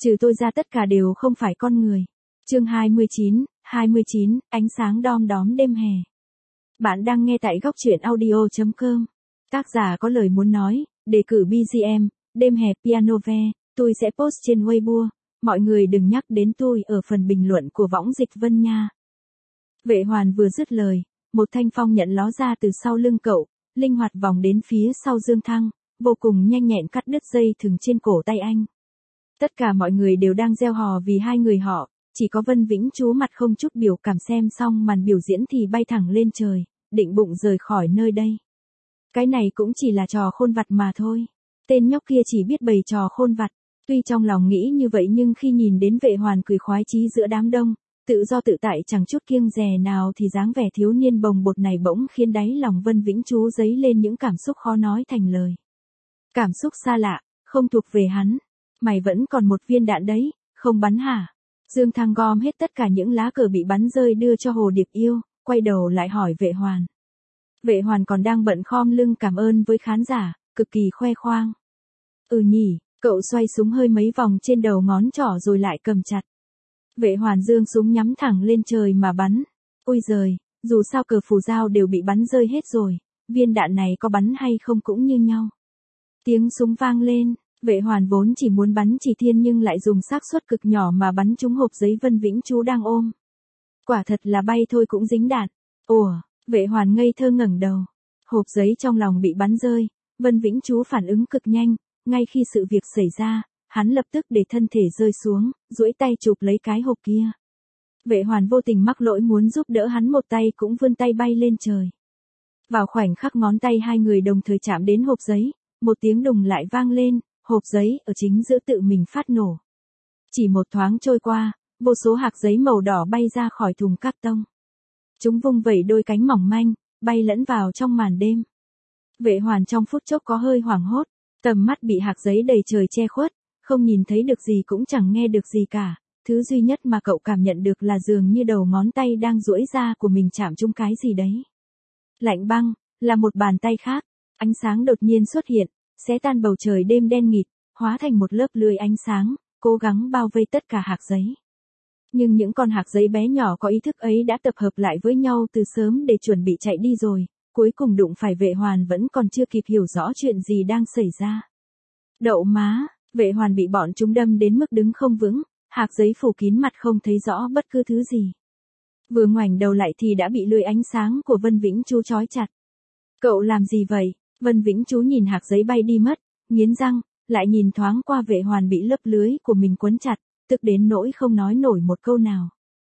Trừ tôi ra tất cả đều không phải con người. Chương 29, ánh sáng đom đóm đêm hè. Bạn đang nghe tại góc truyện audio.com. Tác giả có lời muốn nói, đề cử BGM, đêm hè piano ve, tôi sẽ post trên Weibo. Mọi người đừng nhắc đến tôi ở phần bình luận của võng Dịch Vân nha. Vệ Hoàn vừa dứt lời, một thanh phong nhận ló ra từ sau lưng cậu, linh hoạt vòng đến phía sau Dương Thăng, vô cùng nhanh nhẹn cắt đứt dây thừng trên cổ tay anh. Tất cả mọi người đều đang reo hò vì hai người họ, chỉ có Vân Vĩnh Chú mặt không chút biểu cảm xem xong màn biểu diễn thì bay thẳng lên trời, định bụng rời khỏi nơi đây. Cái này cũng chỉ là trò khôn vặt mà thôi. Tên nhóc kia chỉ biết bày trò khôn vặt. Tuy trong lòng nghĩ như vậy nhưng khi nhìn đến Vệ Hoàn cười khoái chí giữa đám đông, tự do tự tại chẳng chút kiêng dè nào thì dáng vẻ thiếu niên bồng bột này bỗng khiến đáy lòng Vân Vĩnh Chú dấy lên những cảm xúc khó nói thành lời. Cảm xúc xa lạ, không thuộc về hắn. Mày vẫn còn một viên đạn đấy, không bắn hả? Dương Thăng gom hết tất cả những lá cờ bị bắn rơi đưa cho Hồ Điệp Yêu, quay đầu lại hỏi Vệ Hoàn. Vệ Hoàn còn đang bận khom lưng cảm ơn với khán giả, cực kỳ khoe khoang. Ừ nhỉ, cậu xoay súng hơi mấy vòng trên đầu ngón trỏ rồi lại cầm chặt. Vệ Hoàn giương súng nhắm thẳng lên trời mà bắn. Ôi giời, dù sao cờ phù dao đều bị bắn rơi hết rồi, viên đạn này có bắn hay không cũng như nhau. Tiếng súng vang lên. Vệ Hoàn vốn chỉ muốn bắn chỉ thiên nhưng lại dùng xác suất cực nhỏ mà bắn trúng hộp giấy Vân Vĩnh Chú đang ôm. Quả thật là bay thôi cũng dính đạn. Ủa, Vệ Hoàn ngây thơ ngẩng đầu. Hộp giấy trong lòng bị bắn rơi, Vân Vĩnh Chú phản ứng cực nhanh, ngay khi sự việc xảy ra, hắn lập tức để thân thể rơi xuống, duỗi tay chụp lấy cái hộp kia. Vệ Hoàn vô tình mắc lỗi muốn giúp đỡ hắn một tay cũng vươn tay bay lên trời. Vào khoảnh khắc ngón tay hai người đồng thời chạm đến hộp giấy, một tiếng đùng lại vang lên. Hộp giấy ở chính giữa tự mình phát nổ. Chỉ một thoáng trôi qua, vô số hạt giấy màu đỏ bay ra khỏi thùng cát tông. Chúng vung vẩy đôi cánh mỏng manh, bay lẫn vào trong màn đêm. Vệ Hoàn trong phút chốc có hơi hoảng hốt, tầm mắt bị hạt giấy đầy trời che khuất, không nhìn thấy được gì cũng chẳng nghe được gì cả. Thứ duy nhất mà cậu cảm nhận được là dường như đầu ngón tay đang duỗi ra của mình chạm trúng cái gì đấy. Lạnh băng, là một bàn tay khác, ánh sáng đột nhiên xuất hiện. Xé tan bầu trời đêm đen nghịt, hóa thành một lớp lưới ánh sáng, cố gắng bao vây tất cả hạt giấy. Nhưng những con hạt giấy bé nhỏ có ý thức ấy đã tập hợp lại với nhau từ sớm để chuẩn bị chạy đi rồi, cuối cùng đụng phải Vệ Hoàn vẫn còn chưa kịp hiểu rõ chuyện gì đang xảy ra. Đậu má, Vệ Hoàn bị bọn chúng đâm đến mức đứng không vững, hạt giấy phủ kín mặt không thấy rõ bất cứ thứ gì. Vừa ngoảnh đầu lại thì đã bị lưới ánh sáng của Vân Vĩnh Chú trói chặt. Cậu làm gì vậy? Vân Vĩnh Chú nhìn hạt giấy bay đi mất, nghiến răng, lại nhìn thoáng qua Vệ Hoàn bị lớp lưới của mình quấn chặt, tức đến nỗi không nói nổi một câu nào.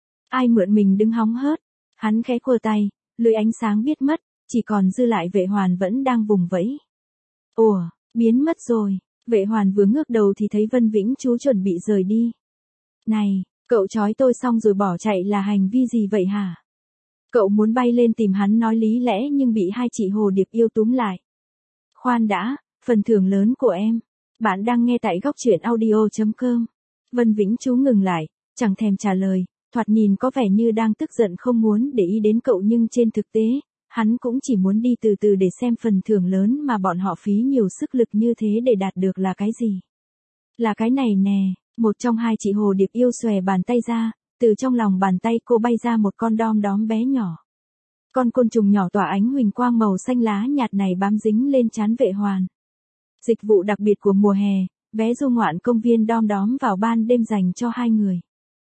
Ai mượn mình đứng hóng hớt, hắn khẽ khua tay, lưới ánh sáng biết mất, chỉ còn dư lại Vệ Hoàn vẫn đang vùng vẫy. Ủa, biến mất rồi, Vệ Hoàn vừa ngước đầu thì thấy Vân Vĩnh Chú chuẩn bị rời đi. Này, cậu trói tôi xong rồi bỏ chạy là hành vi gì vậy hả? Cậu muốn bay lên tìm hắn nói lý lẽ nhưng bị hai chị Hồ Điệp Yêu túm lại. Khoan đã, phần thưởng lớn của em. Bạn đang nghe tại góc truyện audio.com. Vân Vĩnh Chú ngừng lại, chẳng thèm trả lời, thoạt nhìn có vẻ như đang tức giận không muốn để ý đến cậu nhưng trên thực tế, hắn cũng chỉ muốn đi từ từ để xem phần thưởng lớn mà bọn họ phí nhiều sức lực như thế để đạt được là cái gì. Là cái này nè, một trong hai chị Hồ Điệp Yêu xòe bàn tay ra, từ trong lòng bàn tay cô bay ra một con đom đóm bé nhỏ. Con côn trùng nhỏ tỏa ánh huỳnh quang màu xanh lá nhạt này bám dính lên trán Vệ Hoàn. Dịch vụ đặc biệt của mùa hè, vé du ngoạn công viên đom đóm vào ban đêm dành cho hai người.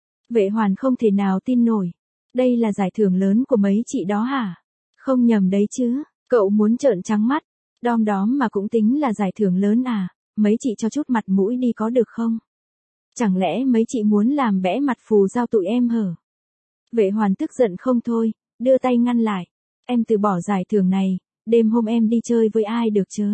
Vệ Hoàn không thể nào tin nổi. Đây là giải thưởng lớn của mấy chị đó hả? Không nhầm đấy chứ, cậu muốn trợn trắng mắt. Đom đóm mà cũng tính là giải thưởng lớn à, mấy chị cho chút mặt mũi đi có được không? Chẳng lẽ mấy chị muốn làm bẽ mặt phù giao tụi em hở? Vệ Hoàn tức giận không thôi, đưa tay ngăn lại. Em từ bỏ giải thưởng này, đêm hôm em đi chơi với ai được chớ?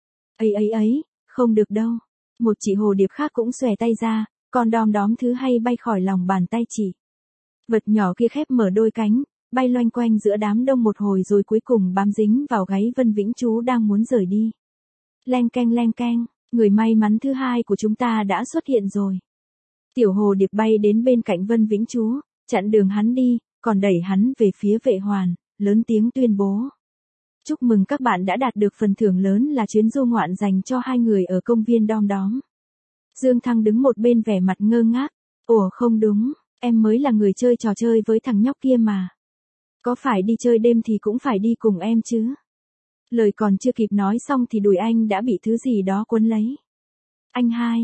Ấy, không được đâu. Một chị Hồ Điệp khác cũng xòe tay ra, con đom đóm thứ hay bay khỏi lòng bàn tay chị. Vật nhỏ kia khép mở đôi cánh, bay loanh quanh giữa đám đông một hồi rồi cuối cùng bám dính vào gáy Vân Vĩnh Chú đang muốn rời đi. Leng keng, người may mắn thứ hai của chúng ta đã xuất hiện rồi. Tiểu Hồ Điệp bay đến bên cạnh Vân Vĩnh Chú, chặn đường hắn đi, còn đẩy hắn về phía Vệ Hoàn, lớn tiếng tuyên bố. Chúc mừng các bạn đã đạt được phần thưởng lớn là chuyến du ngoạn dành cho hai người ở công viên đom đóm. Dương Thăng đứng một bên vẻ mặt ngơ ngác. Ủa không đúng, em mới là người chơi trò chơi với thằng nhóc kia mà. Có phải đi chơi đêm thì cũng phải đi cùng em chứ. Lời còn chưa kịp nói xong thì đùi anh đã bị thứ gì đó quấn lấy. Anh hai,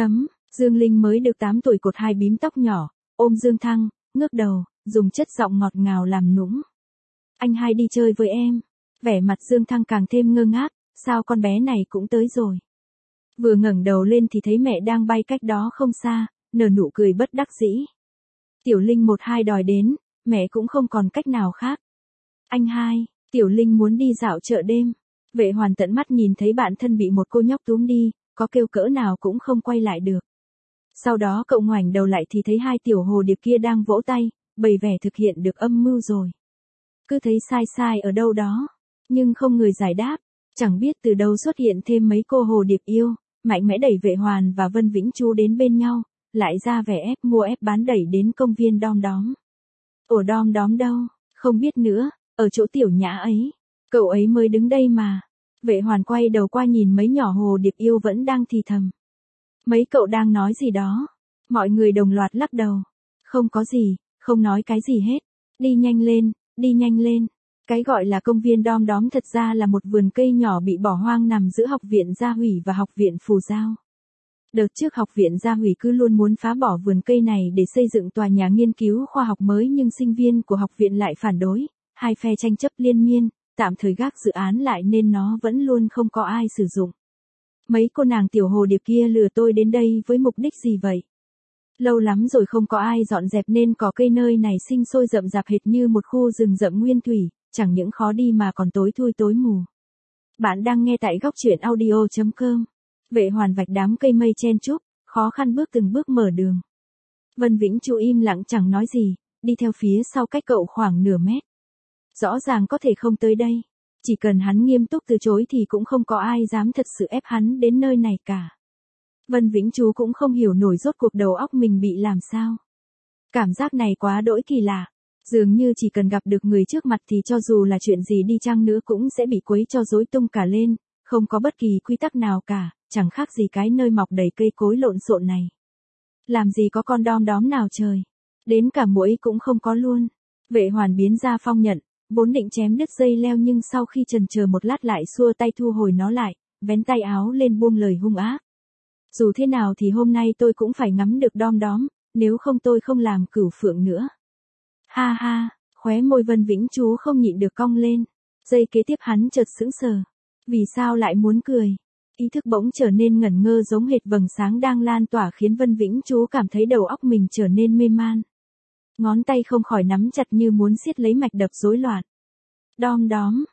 Dương Linh mới được 8 tuổi cột hai bím tóc nhỏ, ôm Dương Thăng, ngước đầu, dùng chất giọng ngọt ngào làm nũng. Anh hai đi chơi với em. Vẻ mặt Dương Thăng càng thêm ngơ ngác, sao con bé này cũng tới rồi. Vừa ngẩng đầu lên thì thấy mẹ đang bay cách đó không xa, nở nụ cười bất đắc dĩ. Tiểu Linh một hai đòi đến, mẹ cũng không còn cách nào khác. Anh hai, Tiểu Linh muốn đi dạo chợ đêm. Vệ Hoàn tận mắt nhìn thấy bạn thân bị một cô nhóc túm đi, có kêu cỡ nào cũng không quay lại được. Sau đó cậu ngoảnh đầu lại thì thấy hai tiểu hồ điệp kia đang vỗ tay, bày vẻ thực hiện được âm mưu rồi. Cứ thấy sai sai ở đâu đó, nhưng không người giải đáp, chẳng biết từ đâu xuất hiện thêm mấy cô hồ điệp yêu, mạnh mẽ đẩy Vệ Hoàn và Vân Vĩnh Chú đến bên nhau, lại ra vẻ ép mua ép bán đẩy đến công viên Đom Đóm. Ủa Đom Đóm đâu, không biết nữa, ở chỗ Tiểu Nhã ấy, cậu ấy mới đứng đây mà. Vệ Hoàn quay đầu qua nhìn mấy nhỏ hồ điệp yêu vẫn đang thì thầm. Mấy cậu đang nói gì đó? Mọi người đồng loạt lắc đầu. Không có gì, không nói cái gì hết. Đi nhanh lên, đi nhanh lên. Cái gọi là công viên Đom Đóm thật ra là một vườn cây nhỏ bị bỏ hoang nằm giữa học viện Gia Hủy và học viện Phù Giao. Đợt trước học viện Gia Hủy cứ luôn muốn phá bỏ vườn cây này để xây dựng tòa nhà nghiên cứu khoa học mới nhưng sinh viên của học viện lại phản đối. Hai phe tranh chấp liên miên, tạm thời gác dự án lại nên nó vẫn luôn không có ai sử dụng. Mấy cô nàng tiểu hồ điệp kia lừa tôi đến đây với mục đích gì vậy? Lâu lắm rồi không có ai dọn dẹp nên cỏ cây nơi này sinh sôi rậm rạp hệt như một khu rừng rậm nguyên thủy, chẳng những khó đi mà còn tối thui tối mù. Bạn đang nghe tại góc truyện audio.com. Vệ Hoàn vạch đám cây mây chen chúc, khó khăn bước từng bước mở đường. Vân Vĩnh Chú im lặng chẳng nói gì, đi theo phía sau cách cậu khoảng nửa mét. Rõ ràng có thể không tới đây. Chỉ cần hắn nghiêm túc từ chối thì cũng không có ai dám thật sự ép hắn đến nơi này cả. Vân Vĩnh Chú cũng không hiểu nổi rốt cuộc đầu óc mình bị làm sao. Cảm giác này quá đỗi kỳ lạ. Dường như chỉ cần gặp được người trước mặt thì cho dù là chuyện gì đi chăng nữa cũng sẽ bị quấy cho rối tung cả lên, không có bất kỳ quy tắc nào cả, chẳng khác gì cái nơi mọc đầy cây cối lộn xộn này. Làm gì có con đom đóm nào trời. Đến cả muỗi cũng không có luôn. Vệ Hoàn biến ra phong nhận, vốn định chém đứt dây leo nhưng sau khi chần chờ một lát lại xua tay thu hồi nó lại, vén tay áo lên buông lời hung ác. Dù thế nào thì hôm nay tôi cũng phải ngắm được đom đóm, nếu không tôi không làm cửu phượng nữa. Ha ha, khóe môi Vân Vĩnh Chú không nhịn được cong lên. Giây kế tiếp hắn chợt sững sờ. Vì sao lại muốn cười? Ý thức bỗng trở nên ngẩn ngơ giống hệt vầng sáng đang lan tỏa khiến Vân Vĩnh Chú cảm thấy đầu óc mình trở nên mê man. Ngón tay không khỏi nắm chặt như muốn siết lấy mạch đập rối loạn. Đom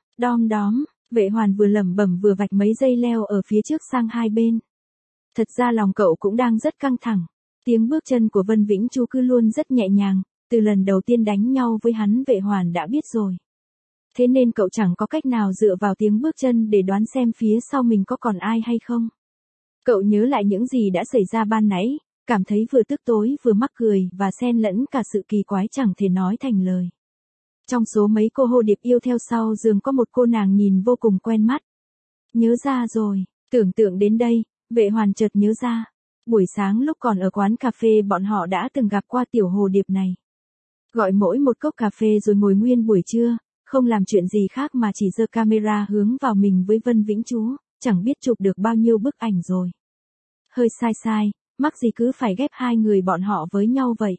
đóm, Vệ Hoàn vừa lẩm bẩm vừa vạch mấy dây leo ở phía trước sang hai bên. Thật ra lòng cậu cũng đang rất căng thẳng. Tiếng bước chân của Vân Vĩnh Chú cứ luôn rất nhẹ nhàng, từ lần đầu tiên đánh nhau với hắn Vệ Hoàn đã biết rồi. Thế nên cậu chẳng có cách nào dựa vào tiếng bước chân để đoán xem phía sau mình có còn ai hay không. Cậu nhớ lại những gì đã xảy ra ban nãy, cảm thấy vừa tức tối vừa mắc cười và xen lẫn cả sự kỳ quái chẳng thể nói thành lời. Trong số mấy cô hồ điệp yêu theo sau giường có một cô nàng nhìn vô cùng quen mắt. Nhớ ra rồi, tưởng tượng đến đây, Vệ Hoàn chợt nhớ ra. Buổi sáng lúc còn ở quán cà phê bọn họ đã từng gặp qua tiểu hồ điệp này. Gọi mỗi một cốc cà phê rồi ngồi nguyên buổi trưa, không làm chuyện gì khác mà chỉ giơ camera hướng vào mình với Vân Vĩnh Chú, chẳng biết chụp được bao nhiêu bức ảnh rồi. Hơi sai, mắc gì cứ phải ghép hai người bọn họ với nhau vậy.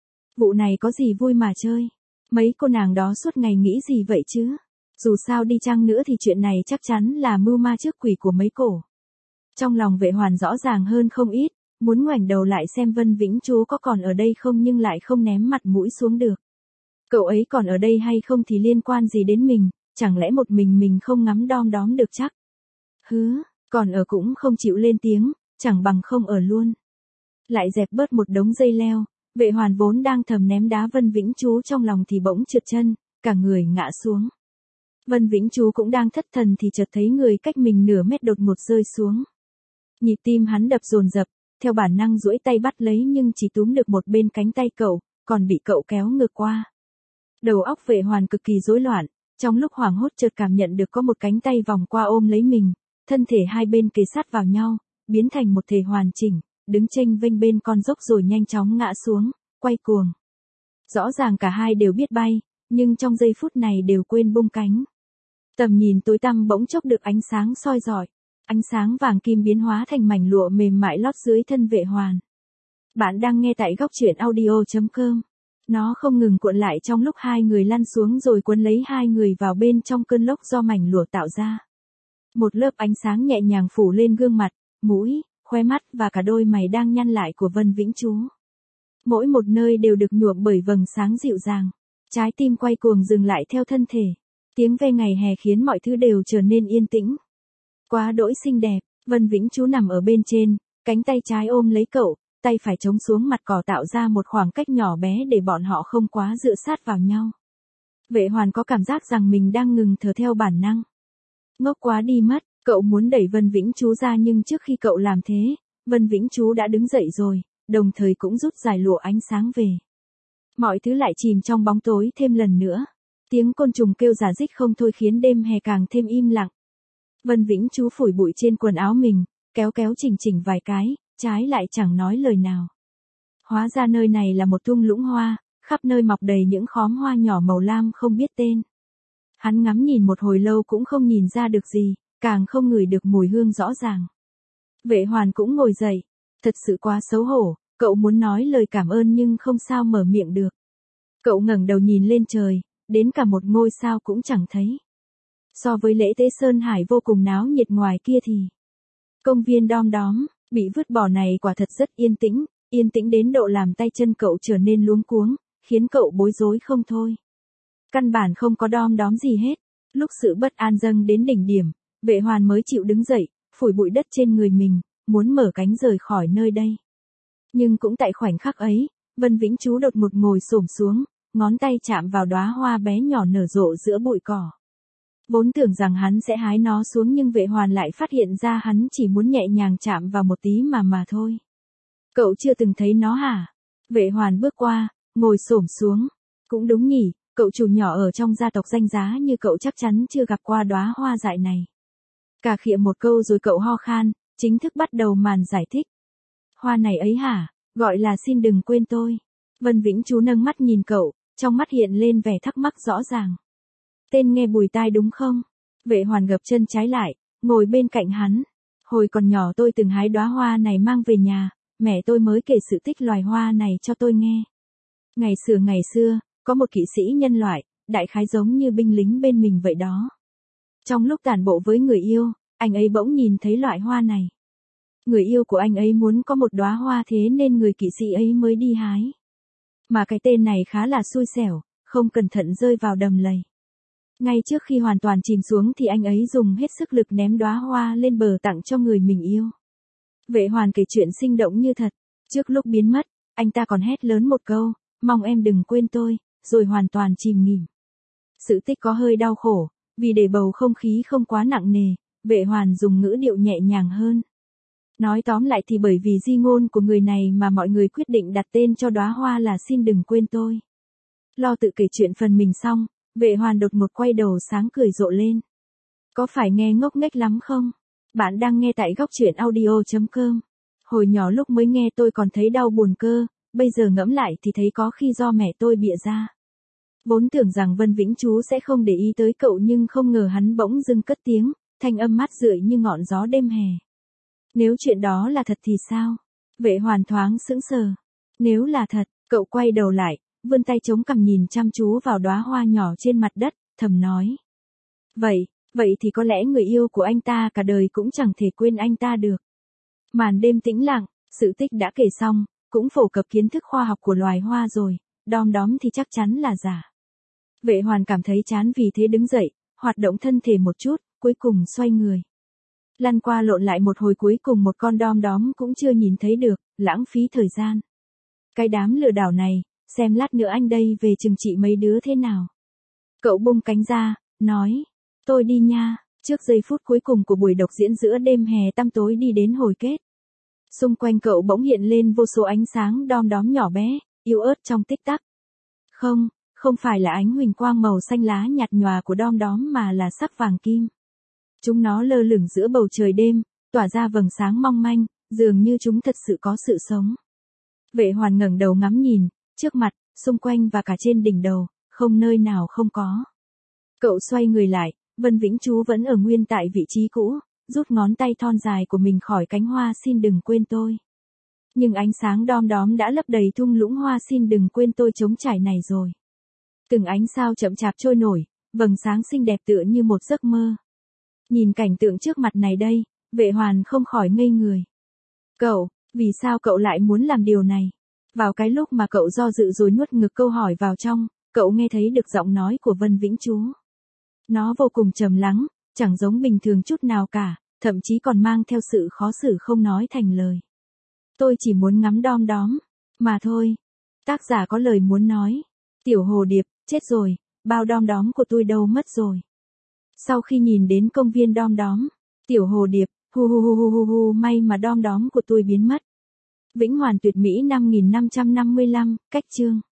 Vụ này có gì vui mà chơi. Mấy cô nàng đó suốt ngày nghĩ gì vậy chứ? Dù sao đi chăng nữa thì chuyện này chắc chắn là mưu ma trước quỷ của mấy cổ. Trong lòng Vệ Hoàn rõ ràng hơn không ít, muốn ngoảnh đầu lại xem Vân Vĩnh Chú có còn ở đây không nhưng lại không ném mặt mũi xuống được. Cậu ấy còn ở đây hay không thì liên quan gì đến mình, chẳng lẽ một mình không ngắm đom đóm được chắc? Còn ở cũng không chịu lên tiếng, chẳng bằng không ở luôn. Lại dẹp bớt một đống dây leo, Vệ Hoàn vốn đang thầm ném đá Vân Vĩnh Chú trong lòng thì bỗng trượt chân, cả người ngã xuống. Vân Vĩnh Chú cũng đang thất thần thì chợt thấy người cách mình nửa mét đột ngột rơi xuống. Nhịp tim hắn đập dồn dập, theo bản năng duỗi tay bắt lấy nhưng chỉ túm được một bên cánh tay cậu, còn bị cậu kéo ngược qua. Đầu óc Vệ Hoàn cực kỳ rối loạn, trong lúc hoảng hốt chợt cảm nhận được có một cánh tay vòng qua ôm lấy mình, thân thể hai bên kề sát vào nhau, biến thành một thể hoàn chỉnh, đứng chênh vênh bên con dốc rồi nhanh chóng ngã xuống, quay cuồng. Rõ ràng cả hai đều biết bay, nhưng trong giây phút này đều quên bung cánh. Tầm nhìn tối tăm bỗng chốc được ánh sáng soi rọi, ánh sáng vàng kim biến hóa thành mảnh lụa mềm mại lót dưới thân Vệ Hoàn. Bạn đang nghe tại góc truyện audio.com. Nó không ngừng cuộn lại trong lúc hai người lăn xuống rồi cuốn lấy hai người vào bên trong cơn lốc do mảnh lụa tạo ra. Một lớp ánh sáng nhẹ nhàng phủ lên gương mặt, mũi, khóe mắt và cả đôi mày đang nhăn lại của Vân Vĩnh Chú. Mỗi một nơi đều được nhuộm bởi vầng sáng dịu dàng. Trái tim quay cuồng dừng lại theo thân thể. Tiếng ve ngày hè khiến mọi thứ đều trở nên yên tĩnh. Quá đỗi xinh đẹp, Vân Vĩnh Chú nằm ở bên trên, cánh tay trái ôm lấy cậu, tay phải chống xuống mặt cỏ tạo ra một khoảng cách nhỏ bé để bọn họ không quá dựa sát vào nhau. Vệ Hoàn có cảm giác rằng mình đang ngừng thở theo bản năng. Ngốc quá đi mất, cậu muốn đẩy Vân Vĩnh Chú ra nhưng trước khi cậu làm thế, Vân Vĩnh Chú đã đứng dậy rồi, đồng thời cũng rút giải lụa ánh sáng về. Mọi thứ lại chìm trong bóng tối thêm lần nữa. Tiếng côn trùng kêu rả rích không thôi khiến đêm hè càng thêm im lặng. Vân Vĩnh Chú phủi bụi trên quần áo mình, kéo kéo chỉnh chỉnh vài cái, trái lại chẳng nói lời nào. Hóa ra nơi này là một thung lũng hoa, khắp nơi mọc đầy những khóm hoa nhỏ màu lam không biết tên. Hắn ngắm nhìn một hồi lâu cũng không nhìn ra được gì, càng không ngửi được mùi hương rõ ràng. Vệ Hoàn cũng ngồi dậy, thật sự quá xấu hổ, cậu muốn nói lời cảm ơn nhưng không sao mở miệng được. Cậu ngẩng đầu nhìn lên trời, đến cả một ngôi sao cũng chẳng thấy. So với lễ tế Sơn Hải vô cùng náo nhiệt ngoài kia thì công viên Đom Đóm bị vứt bỏ này quả thật rất yên tĩnh đến độ làm tay chân cậu trở nên luống cuống, khiến cậu bối rối không thôi. Căn bản không có đom đóm gì hết. Lúc sự bất an dâng đến đỉnh điểm, Vệ Hoàn mới chịu đứng dậy, phủi bụi đất trên người mình, muốn mở cánh rời khỏi nơi đây. Nhưng cũng tại khoảnh khắc ấy, Vân Vĩnh Chú đột ngột ngồi xổm xuống, ngón tay chạm vào đóa hoa bé nhỏ nở rộ giữa bụi cỏ. Vốn tưởng rằng hắn sẽ hái nó xuống nhưng Vệ Hoàn lại phát hiện ra hắn chỉ muốn nhẹ nhàng chạm vào một tí mà thôi. Cậu chưa từng thấy nó hả? Vệ Hoàn bước qua, ngồi xổm xuống. Cũng đúng nhỉ, cậu chủ nhỏ ở trong gia tộc danh giá như cậu chắc chắn chưa gặp qua đóa hoa dại này. Cà khịa một câu rồi cậu ho khan, chính thức bắt đầu màn giải thích. Hoa này ấy hả, gọi là xin đừng quên tôi. Vân Vĩnh Chú nâng mắt nhìn cậu, trong mắt hiện lên vẻ thắc mắc rõ ràng. Tên nghe bùi tai đúng không? Vệ Hoàn gập chân trái lại, ngồi bên cạnh hắn. Hồi còn nhỏ tôi từng hái đóa hoa này mang về nhà, mẹ tôi mới kể sự tích loài hoa này cho tôi nghe. Ngày xưa, có một kỵ sĩ nhân loại, đại khái giống như binh lính bên mình vậy đó. Trong lúc tản bộ với người yêu, anh ấy bỗng nhìn thấy loại hoa này. Người yêu của anh ấy muốn có một đóa hoa thế nên người kỵ sĩ ấy mới đi hái. Mà cái tên này khá là xui xẻo, không cẩn thận rơi vào đầm lầy. Ngay trước khi hoàn toàn chìm xuống thì anh ấy dùng hết sức lực ném đóa hoa lên bờ tặng cho người mình yêu. Vệ Hoàn kể chuyện sinh động như thật. Trước lúc biến mất, anh ta còn hét lớn một câu, mong em đừng quên tôi, rồi hoàn toàn chìm nghỉm. Sự tích có hơi đau khổ, vì để bầu không khí không quá nặng nề, Vệ Hoàn dùng ngữ điệu nhẹ nhàng hơn. Nói tóm lại thì bởi vì di ngôn của người này mà mọi người quyết định đặt tên cho đóa hoa là xin đừng quên tôi. Lo tự kể chuyện phần mình xong, Vệ Hoàn đột ngột quay đầu sáng cười rộ lên. Có phải nghe ngốc nghếch lắm không? Bạn đang nghe tại góc truyện audio.com. Hồi nhỏ lúc mới nghe tôi còn thấy đau buồn cơ, bây giờ ngẫm lại thì thấy có khi do mẹ tôi bịa ra. Vốn tưởng rằng Vân Vĩnh Chú sẽ không để ý tới cậu nhưng không ngờ hắn bỗng dưng cất tiếng, thanh âm mát rượi như ngọn gió đêm hè. Nếu chuyện đó là thật thì sao? Vệ Hoàn thoáng sững sờ. Nếu là thật, cậu quay đầu lại, vươn tay chống cằm nhìn chăm chú vào đóa hoa nhỏ trên mặt đất, thầm nói. Vậy thì có lẽ người yêu của anh ta cả đời cũng chẳng thể quên anh ta được. Màn đêm tĩnh lặng, sự tích đã kể xong, cũng phổ cập kiến thức khoa học của loài hoa rồi, đom đóm thì chắc chắn là giả. Vệ Hoàn cảm thấy chán vì thế đứng dậy, hoạt động thân thể một chút, cuối cùng xoay người. Lăn qua lộn lại một hồi cuối cùng một con đom đóm cũng chưa nhìn thấy được, lãng phí thời gian. Cái đám lừa đảo này, xem lát nữa anh đây về trừng trị mấy đứa thế nào. Cậu bung cánh ra, nói, tôi đi nha, trước giây phút cuối cùng của buổi độc diễn giữa đêm hè tăm tối đi đến hồi kết. Xung quanh cậu bỗng hiện lên vô số ánh sáng đom đóm nhỏ bé, yếu ớt trong tích tắc. Không phải là ánh huỳnh quang màu xanh lá nhạt nhòa của đom đóm mà là sắc vàng kim. Chúng nó lơ lửng giữa bầu trời đêm, tỏa ra vầng sáng mong manh, Dường như chúng thật sự có sự sống. Vệ Hoàn ngẩng đầu ngắm nhìn, trước mặt, xung quanh và cả trên đỉnh đầu, không nơi nào không có. Cậu xoay người lại, Vân Vĩnh Chú vẫn ở nguyên tại vị trí cũ, rút ngón tay thon dài của mình khỏi cánh hoa xin đừng quên tôi. Nhưng ánh sáng đom đóm đã lấp đầy thung lũng hoa xin đừng quên tôi trống trải này rồi. Từng ánh sao chậm chạp trôi nổi, vầng sáng xinh đẹp tựa như một giấc mơ. Nhìn cảnh tượng trước mặt này đây, Vệ Hoàn không khỏi ngây người. Cậu, vì sao cậu lại muốn làm điều này? Vào cái lúc mà cậu do dự rồi nuốt ngực câu hỏi vào trong, cậu nghe thấy được giọng nói của Vân Vĩnh Chú. Nó vô cùng trầm lắng, chẳng giống bình thường chút nào cả, thậm chí còn mang theo sự khó xử không nói thành lời. Tôi chỉ muốn ngắm đom đóm, mà thôi. Tác giả có lời muốn nói. Tiểu hồ điệp, chết rồi, bao đom đóm của tôi đâu mất rồi. Sau khi nhìn đến công viên đom đóm, tiểu hồ điệp, hu hu hu hu hu hu, may mà đom đóm của tôi biến mất. Vĩnh Hoàn tuyệt mỹ 5555, cách chương.